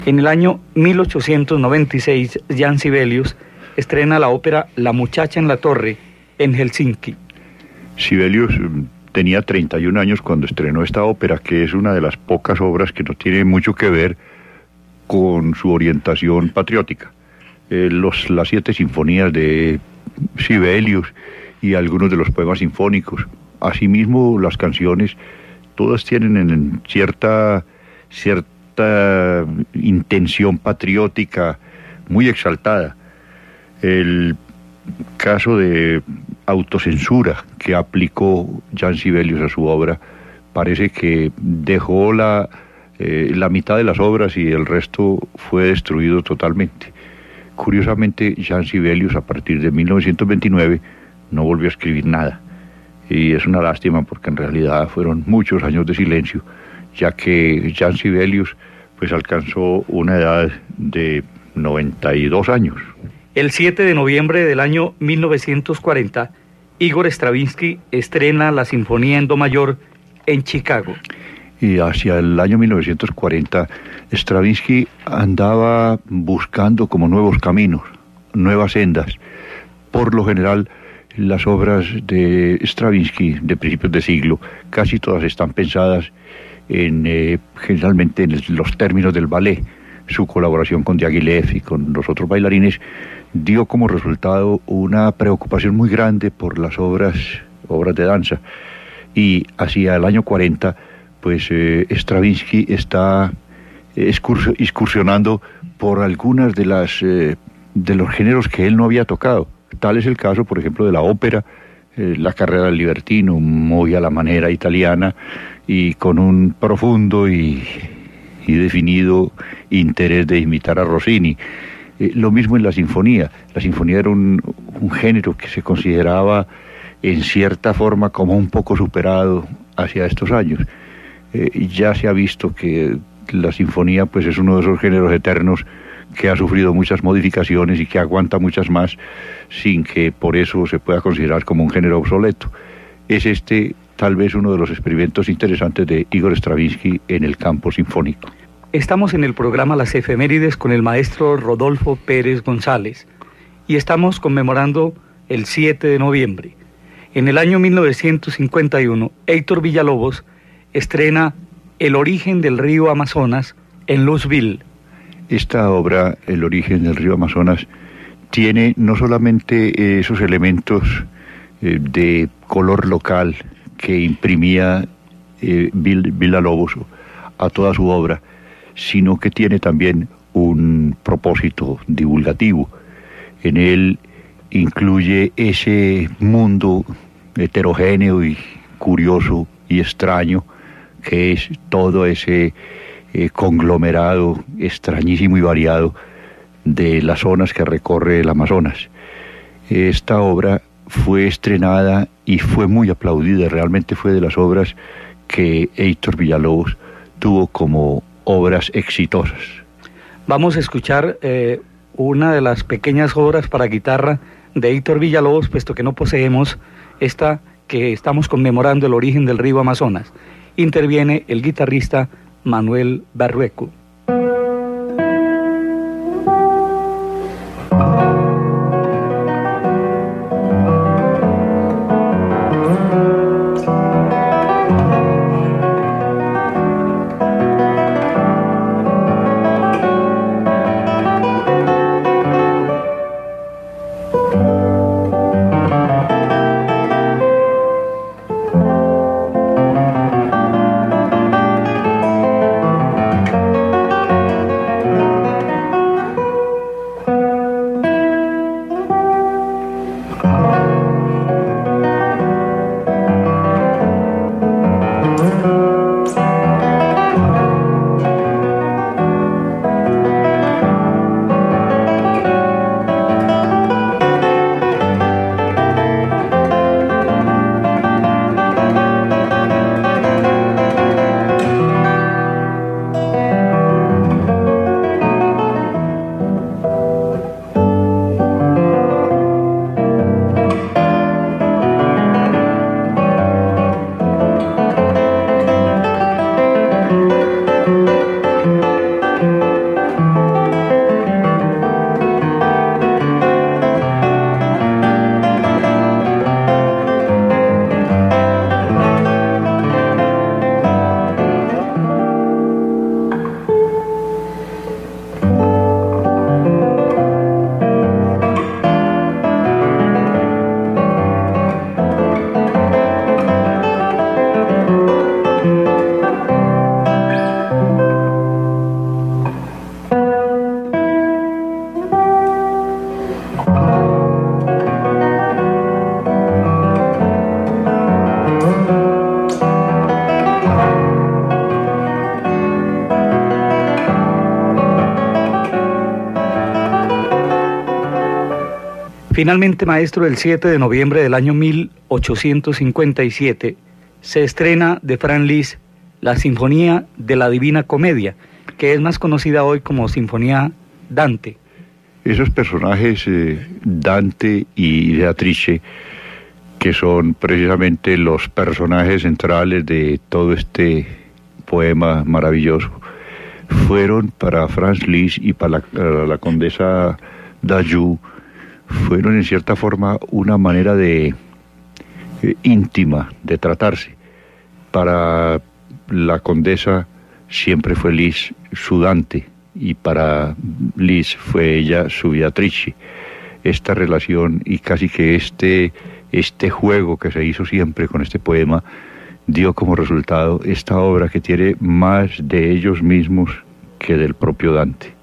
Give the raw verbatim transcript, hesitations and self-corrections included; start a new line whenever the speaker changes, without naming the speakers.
En el año mil ochocientos noventa y seis, Jan Sibelius estrena la ópera La muchacha en la torre en Helsinki.
Sibelius tenía treinta y un años cuando estrenó esta ópera, que es una de las pocas obras que no tiene mucho que ver con su orientación patriótica. Eh, los, las siete sinfonías de Sibelius y algunos de los poemas sinfónicos, asimismo las canciones, todas tienen en cierta, cierta intención patriótica muy exaltada. El caso de autocensura que aplicó Jan Sibelius a su obra parece que dejó la, eh, la mitad de las obras y el resto fue destruido totalmente. Curiosamente, Jan Sibelius a partir de mil novecientos veintinueve no volvió a escribir nada, y es una lástima porque en realidad fueron muchos años de silencio, ya que Jan Sibelius pues alcanzó una edad de noventa y dos años.
El siete de noviembre del año mil novecientos cuarenta, Igor Stravinsky estrena la Sinfonía en Do mayor en Chicago.
Y hacia el año mil novecientos cuarenta, Stravinsky andaba buscando como nuevos caminos, nuevas sendas. Por lo general, las obras de Stravinsky de principios de siglo, casi todas están pensadas en, eh, generalmente en los términos del ballet. Su colaboración con Diaghilev y con los otros bailarines dio como resultado una preocupación muy grande por las obras, obras de danza. Y hacia el año cuarenta, pues eh, Stravinsky está excursionando por algunas de las eh, de los géneros que él no había tocado. Tal es el caso, por ejemplo, de la ópera, eh, la carrera del libertino, muy a la manera italiana y con un profundo y, y definido interés de imitar a Rossini. Eh, lo mismo en la sinfonía. La sinfonía era un, un género que se consideraba en cierta forma como un poco superado hacia estos años. Eh, ya se ha visto que la sinfonía pues es uno de esos géneros eternos que ha sufrido muchas modificaciones y que aguanta muchas más sin que por eso se pueda considerar como un género obsoleto. Es este tal vez uno de los experimentos interesantes de Igor Stravinsky en el campo sinfónico.
Estamos en el programa Las Efemérides con el maestro Rodolfo Pérez González y estamos conmemorando el siete de noviembre. En el año mil novecientos cincuenta y uno, Héctor Villalobos estrena El origen del río Amazonas en Louisville.
Esta obra, El origen del río Amazonas, tiene no solamente esos elementos eh, de color local que imprimía eh, Villalobos a toda su obra, sino que tiene también un propósito divulgativo. En él incluye ese mundo heterogéneo y curioso y extraño que es todo ese eh, conglomerado extrañísimo y variado de las zonas que recorre el Amazonas. Esta obra fue estrenada y fue muy aplaudida, realmente fue de las obras que Héctor Villalobos tuvo como obras exitosas.
Vamos a escuchar eh, una de las pequeñas obras para guitarra de Héctor Villalobos, puesto que no poseemos esta que estamos conmemorando, El origen del río Amazonas. Interviene el guitarrista Manuel Barrueco. Finalmente, maestro, el siete de noviembre del año mil ochocientos cincuenta y siete se estrena de Franz Liszt la Sinfonía de la Divina Comedia, que es más conocida hoy como Sinfonía Dante.
Esos personajes, eh, Dante y Beatrice, que son precisamente los personajes centrales de todo este poema maravilloso, fueron para Franz Liszt y para la, para la condesa d'Anjou, fueron en cierta forma una manera de eh, íntima de tratarse. Para la condesa siempre fue Liszt su Dante, y para Liszt fue ella su Beatrice. Esta relación y casi que este, este juego que se hizo siempre con este poema dio como resultado esta obra que tiene más de ellos mismos que del propio Dante.